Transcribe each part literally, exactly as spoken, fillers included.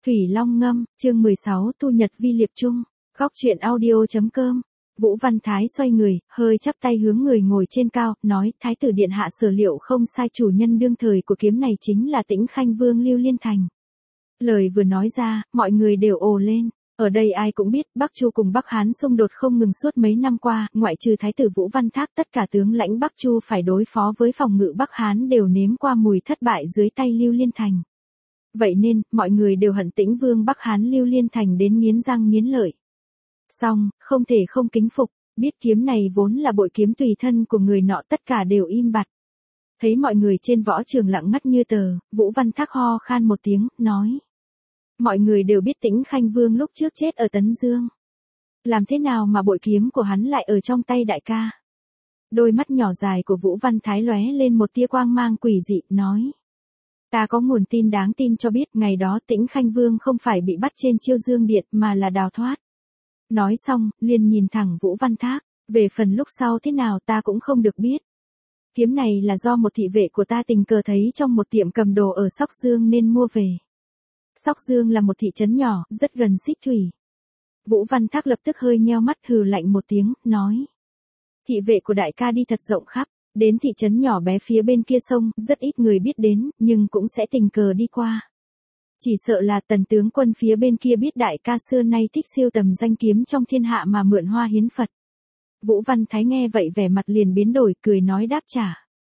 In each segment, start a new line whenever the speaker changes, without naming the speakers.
Thủy Long ngâm, chương mười sáu tu nhật vi liệp trung, góc truyện audio.com. Vũ Văn Thái xoay người, hơi chắp tay hướng người ngồi trên cao, nói, Thái tử điện hạ sở liệu không sai, chủ nhân đương thời của kiếm này chính là Tĩnh Khanh Vương Lưu Liên Thành. Lời vừa nói ra, mọi người đều ồ lên. Ở đây ai cũng biết, Bắc Chu cùng Bắc Hán xung đột không ngừng suốt mấy năm qua, ngoại trừ Thái tử Vũ Văn Thác, tất cả tướng lãnh Bắc Chu phải đối phó với phòng ngự Bắc Hán đều nếm qua mùi thất bại dưới tay Lưu Liên Thành. Vậy nên, mọi người đều hận Tĩnh Vương Bắc Hán Lưu Liên Thành đến nghiến răng nghiến lợi. Song, không thể không kính phục, biết kiếm này vốn là bội kiếm tùy thân của người nọ, tất cả đều im bặt. Thấy mọi người trên võ trường lặng ngắt như tờ, Vũ Văn Thác ho khan một tiếng, nói. Mọi người đều biết Tĩnh Khanh Vương lúc trước chết ở Tấn Dương. Làm thế nào mà bội kiếm của hắn lại ở trong tay đại ca? Đôi mắt nhỏ dài của Vũ Văn Thái lóe lên một tia quang mang quỷ dị, nói. Ta có nguồn tin đáng tin cho biết ngày đó Tĩnh Khanh Vương không phải bị bắt trên Chiêu Dương Điện mà là đào thoát. Nói xong, liền nhìn thẳng Vũ Văn Thác, về phần lúc sau thế nào ta cũng không được biết. Kiếm này là do một thị vệ của ta tình cờ thấy trong một tiệm cầm đồ ở Sóc Dương nên mua về. Sóc Dương là một thị trấn nhỏ, rất gần Xích Thủy. Vũ Văn Thác lập tức hơi nheo mắt hừ lạnh một tiếng, nói. Thị vệ của đại ca đi thật rộng khắp, đến thị trấn nhỏ bé phía bên kia sông, rất ít người biết đến, nhưng cũng sẽ tình cờ đi qua. Chỉ sợ là Tần tướng quân phía bên kia biết đại ca xưa nay thích siêu tầm danh kiếm trong thiên hạ mà mượn hoa hiến Phật. Vũ Văn Thái nghe vậy vẻ mặt liền biến đổi, cười nói đáp trả.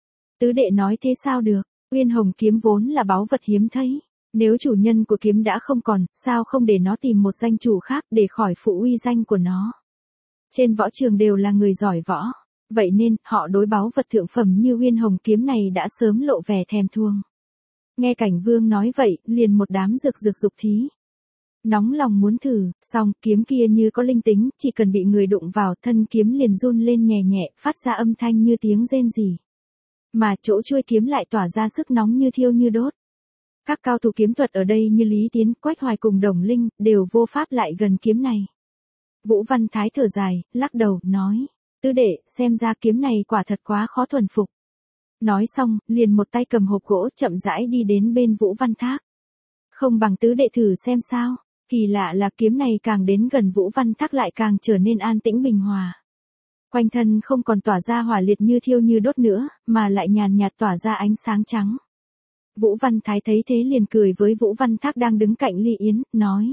Tứ đệ nói thế sao được, Uyên Hồng kiếm vốn là báu vật hiếm thấy. Nếu chủ nhân của kiếm đã không còn, sao không để nó tìm một danh chủ khác để khỏi phụ uy danh của nó. Trên võ trường đều là người giỏi võ, vậy nên họ đối báu vật thượng phẩm như Uyên Hồng kiếm này đã sớm lộ vẻ thèm thuồng. Nghe Cảnh Vương nói vậy, liền một đám rực rực dục thí. Nóng lòng muốn thử, xong kiếm kia như có linh tính, chỉ cần bị người đụng vào thân kiếm liền run lên nhẹ nhẹ, phát ra âm thanh như tiếng rên rỉ. Mà chỗ chuôi kiếm lại tỏa ra sức nóng như thiêu như đốt. Các cao thủ kiếm thuật ở đây như Lý Tiến, Quách Hoài cùng Đồng Linh, đều vô pháp lại gần kiếm này. Vũ Văn Thái thở dài, lắc đầu, nói, tứ đệ, xem ra kiếm này quả thật quá khó thuần phục. Nói xong, liền một tay cầm hộp gỗ chậm rãi đi đến bên Vũ Văn Thác. Không bằng tứ đệ thử xem sao, kỳ lạ là kiếm này càng đến gần Vũ Văn Thác lại càng trở nên an tĩnh bình hòa. Quanh thân không còn tỏa ra hỏa liệt như thiêu như đốt nữa, mà lại nhàn nhạt tỏa ra ánh sáng trắng. Vũ Văn Thái thấy thế liền cười với Vũ Văn Thác đang đứng cạnh Ly Yến, nói.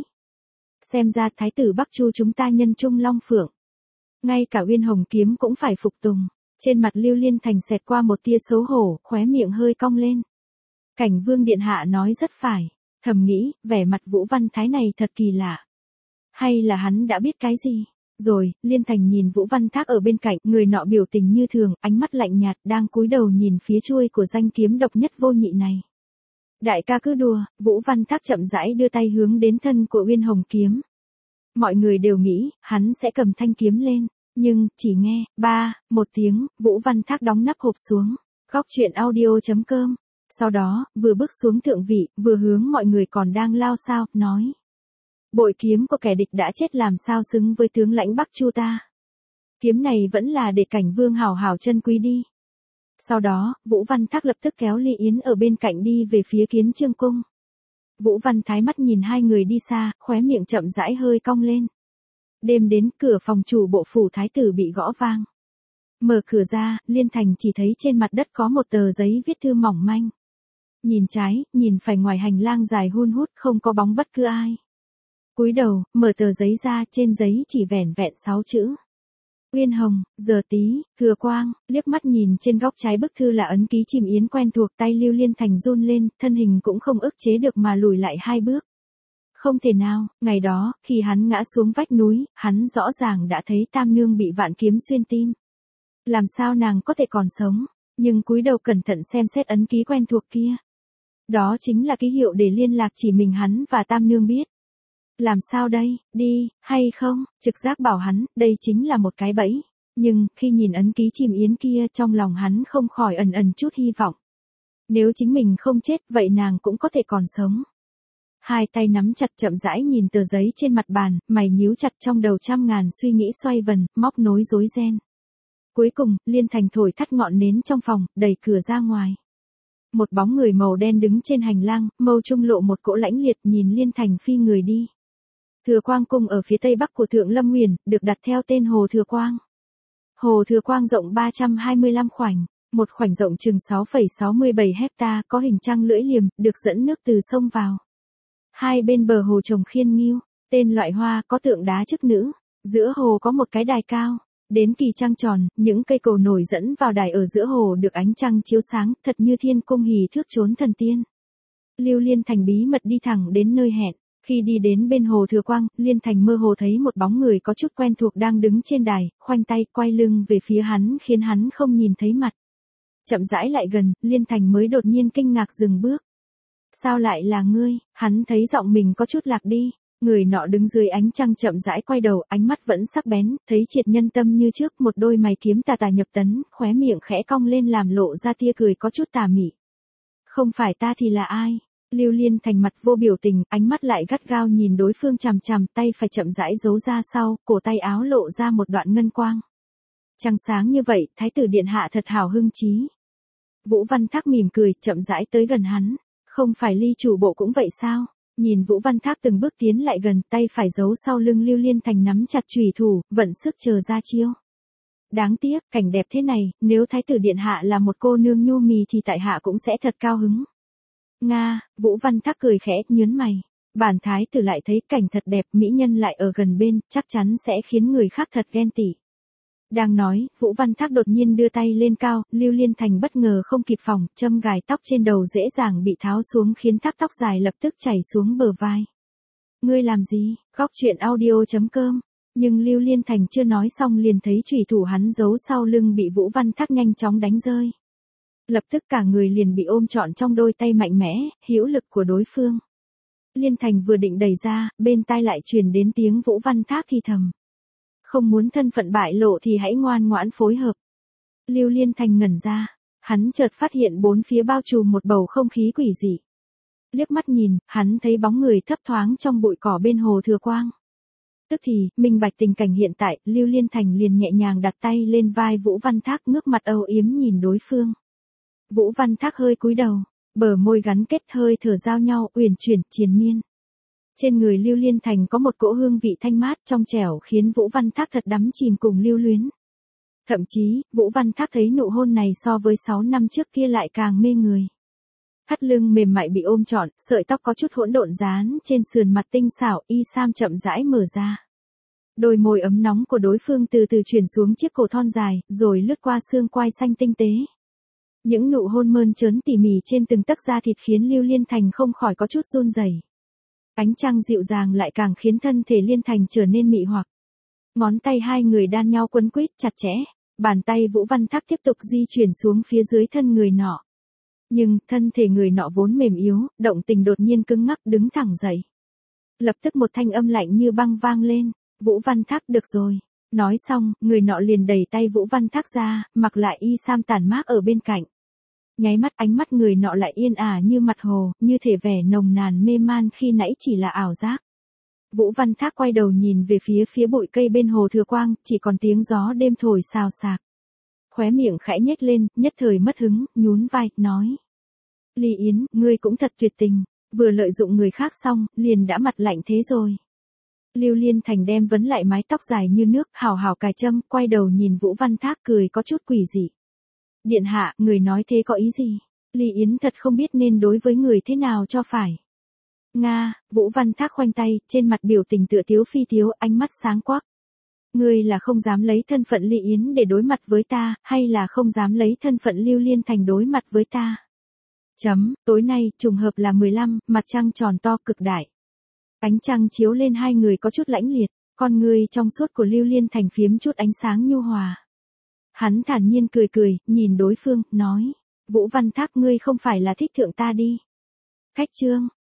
Xem ra Thái tử Bắc Chu chúng ta nhân trung long phượng. Ngay cả Uyên Hồng kiếm cũng phải phục tùng. Trên mặt Lưu Liên Thành xẹt qua một tia xấu hổ, khóe miệng hơi cong lên. Cảnh Vương điện hạ nói rất phải, thầm nghĩ, vẻ mặt Vũ Văn Thái này thật kỳ lạ. Hay là hắn đã biết cái gì? Rồi, Liên Thành nhìn Vũ Văn Thác ở bên cạnh, người nọ biểu tình như thường, ánh mắt lạnh nhạt, đang cúi đầu nhìn phía chuôi của danh kiếm độc nhất vô nhị này. Đại ca cứ đùa, Vũ Văn Thác chậm rãi đưa tay hướng đến thân của Uyên Hồng kiếm. Mọi người đều nghĩ, hắn sẽ cầm thanh kiếm lên. Nhưng, chỉ nghe, ba, một tiếng, Vũ Văn Thác đóng nắp hộp xuống. Góc truyện audio.com. Sau đó, vừa bước xuống thượng vị, vừa hướng mọi người còn đang lao sao, nói. Bội kiếm của kẻ địch đã chết làm sao xứng với tướng lãnh Bắc Chu ta. Kiếm này vẫn là để Cảnh Vương hào hào chân quý đi. Sau đó, Vũ Văn Thác lập tức kéo Ly Yến ở bên cạnh đi về phía Kiến Chương cung. Vũ Văn Thái mắt nhìn hai người đi xa, khóe miệng chậm rãi hơi cong lên. Đêm đến, cửa phòng chủ bộ phủ thái tử bị gõ vang. Mở cửa ra, Liên Thành chỉ thấy trên mặt đất có một tờ giấy viết thư mỏng manh. Nhìn trái, nhìn phải, ngoài hành lang dài hun hút không có bóng bất cứ ai. Cúi đầu, mở tờ giấy ra, trên giấy chỉ vẻn vẹn sáu chữ. Uyên Hồng, giờ tí, thừa quang, liếc mắt nhìn trên góc trái bức thư là ấn ký Chim Yến quen thuộc, tay Lưu Liên Thành run lên, thân hình cũng không ức chế được mà lùi lại hai bước. Không thể nào, ngày đó, khi hắn ngã xuống vách núi, hắn rõ ràng đã thấy Tam Nương bị vạn kiếm xuyên tim. Làm sao nàng có thể còn sống, nhưng cúi đầu cẩn thận xem xét ấn ký quen thuộc kia. Đó chính là ký hiệu để liên lạc chỉ mình hắn và Tam Nương biết. Làm sao đây, đi, hay không, trực giác bảo hắn, đây chính là một cái bẫy. Nhưng, khi nhìn ấn ký Chim Yến kia trong lòng hắn không khỏi ẩn ẩn chút hy vọng. Nếu chính mình không chết, vậy nàng cũng có thể còn sống. Hai tay nắm chặt chậm rãi nhìn tờ giấy trên mặt bàn, mày nhíu chặt trong đầu trăm ngàn suy nghĩ xoay vần, móc nối rối ren. Cuối cùng, Liên Thành thổi tắt ngọn nến trong phòng, đẩy cửa ra ngoài. Một bóng người màu đen đứng trên hành lang, mâu trung lộ một cỗ lãnh liệt nhìn Liên Thành phi người đi. Thừa Quang cung ở phía tây bắc của Thượng Lâm Nguyền, được đặt theo tên Hồ Thừa Quang. Hồ Thừa Quang rộng ba trăm hai mươi lăm khoảnh, một khoảnh rộng chừng sáu phẩy sáu mươi bảy hecta, có hình trăng lưỡi liềm, được dẫn nước từ sông vào. Hai bên bờ hồ trồng khiên nghiêu, tên loại hoa, có tượng đá chức nữ, giữa hồ có một cái đài cao. Đến kỳ trăng tròn, những cây cầu nổi dẫn vào đài ở giữa hồ được ánh trăng chiếu sáng, thật như thiên cung hỉ thước trốn thần tiên. Lưu Liên Thành bí mật đi thẳng đến nơi hẹn. Khi đi đến bên Hồ Thừa Quang, Liên Thành mơ hồ thấy một bóng người có chút quen thuộc đang đứng trên đài, khoanh tay quay lưng về phía hắn khiến hắn không nhìn thấy mặt. Chậm rãi lại gần, Liên Thành mới đột nhiên kinh ngạc dừng bước. Sao lại là ngươi? Hắn thấy giọng mình có chút lạc đi. Người nọ đứng dưới ánh trăng chậm rãi quay đầu, ánh mắt vẫn sắc bén, thấy triệt nhân tâm như trước, một đôi mày kiếm tà tà nhập tấn, khóe miệng khẽ cong lên làm lộ ra tia cười có chút tà mị. Không phải ta thì là ai? Lưu Liên Thành mặt vô biểu tình, ánh mắt lại gắt gao nhìn đối phương chằm chằm, tay phải chậm rãi giấu ra sau, cổ tay áo lộ ra một đoạn ngân quang. Trăng sáng như vậy, thái tử điện hạ thật hào hưng trí. Vũ Văn Thác mỉm cười, chậm rãi tới gần hắn. Không phải Ly chủ bộ cũng vậy sao? Nhìn Vũ Văn Thác từng bước tiến lại gần, tay phải giấu sau lưng Lưu Liên Thành nắm chặt chùy thủ, vận sức chờ ra chiêu. Đáng tiếc, cảnh đẹp thế này, nếu thái tử điện hạ là một cô nương nhu mì thì tại hạ cũng sẽ thật cao hứng. Nga, Vũ Văn Thác cười khẽ, nhớn mày. Bản thái tử lại thấy cảnh thật đẹp, mỹ nhân lại ở gần bên, chắc chắn sẽ khiến người khác thật ghen tị. Đang nói, Vũ Văn Thác đột nhiên đưa tay lên cao, Lưu Liên Thành bất ngờ không kịp phòng, châm gài tóc trên đầu dễ dàng bị tháo xuống khiến thác tóc dài lập tức chảy xuống bờ vai. Ngươi làm gì? Góc truyện audio chấm com. Nhưng Lưu Liên Thành chưa nói xong liền thấy chùy thủ hắn giấu sau lưng bị Vũ Văn Thác nhanh chóng đánh rơi. Lập tức cả người liền bị ôm trọn trong đôi tay mạnh mẽ, hữu lực của đối phương. Liên Thành vừa định đẩy ra, bên tai lại truyền đến tiếng Vũ Văn Thác thì thầm. Không muốn thân phận bại lộ thì hãy ngoan ngoãn phối hợp. Lưu Liên Thành ngẩn ra, hắn chợt phát hiện bốn phía bao trùm một bầu không khí quỷ dị. Liếc mắt nhìn, hắn thấy bóng người thấp thoáng trong bụi cỏ bên Hồ Thừa Quang. Tức thì, minh bạch tình cảnh hiện tại, Lưu Liên Thành liền nhẹ nhàng đặt tay lên vai Vũ Văn Thác, ngước mặt âu yếm nhìn đối phương. Vũ Văn Thác hơi cúi đầu, bờ môi gắn kết, hơi thở giao nhau, uyển chuyển, triền miên. Trên người Lưu Liên Thành có một cỗ hương vị thanh mát trong trẻo khiến Vũ Văn Thác thật đắm chìm cùng lưu luyến. Thậm chí, Vũ Văn Thác thấy nụ hôn này so với sáu năm trước kia lại càng mê người. Thắt lưng mềm mại bị ôm trọn, sợi tóc có chút hỗn độn dán trên sườn mặt tinh xảo, y sam chậm rãi mở ra. Đôi môi ấm nóng của đối phương từ từ chuyển xuống chiếc cổ thon dài, rồi lướt qua xương quai xanh tinh tế. Những nụ hôn mơn trớn tỉ mỉ trên từng tấc da thịt khiến Lưu Liên Thành không khỏi có chút run rẩy. Ánh trăng dịu dàng lại càng khiến thân thể Liên Thành trở nên mị hoặc. Ngón tay hai người đan nhau quấn quýt chặt chẽ, bàn tay Vũ Văn Thác tiếp tục di chuyển xuống phía dưới thân người nọ. Nhưng, thân thể người nọ vốn mềm yếu, động tình đột nhiên cứng ngắc đứng thẳng dậy. Lập tức một thanh âm lạnh như băng vang lên, Vũ Văn Thác được rồi. Nói xong, người nọ liền đẩy tay Vũ Văn Thác ra, mặc lại y sam tản mát ở bên cạnh. Nháy mắt ánh mắt người nọ lại yên ả như mặt hồ, như thể vẻ nồng nàn mê man khi nãy chỉ là ảo giác. Vũ Văn Thác quay đầu nhìn về phía phía bụi cây bên Hồ Thừa Quang, chỉ còn tiếng gió đêm thổi xào xạc. Khóe miệng khẽ nhếch lên, nhất thời mất hứng, nhún vai, nói. Ly Yến, ngươi cũng thật tuyệt tình, vừa lợi dụng người khác xong, liền đã mặt lạnh thế rồi. Lưu Liên Thành đem vấn lại mái tóc dài như nước, hào hào cài châm, quay đầu nhìn Vũ Văn Thác cười có chút quỷ dị. Điện hạ, người nói thế có ý gì? Ly Yến thật không biết nên đối với người thế nào cho phải. Nga, Vũ Văn Thác khoanh tay, trên mặt biểu tình tựa tiếu phi tiếu, ánh mắt sáng quắc. Ngươi là không dám lấy thân phận Ly Yến để đối mặt với ta, hay là không dám lấy thân phận Lưu Liên Thành đối mặt với ta? Chấm, tối nay, trùng hợp là mười lăm, mặt trăng tròn to cực đại. Ánh trăng chiếu lên hai người có chút lãnh liệt, con ngươi trong suốt của Lưu Liên Thành phiếm chút ánh sáng nhu hòa. Hắn thản nhiên cười cười, nhìn đối phương, nói. Vũ Văn Thác, ngươi không phải là thích thượng ta đi. Khách trương,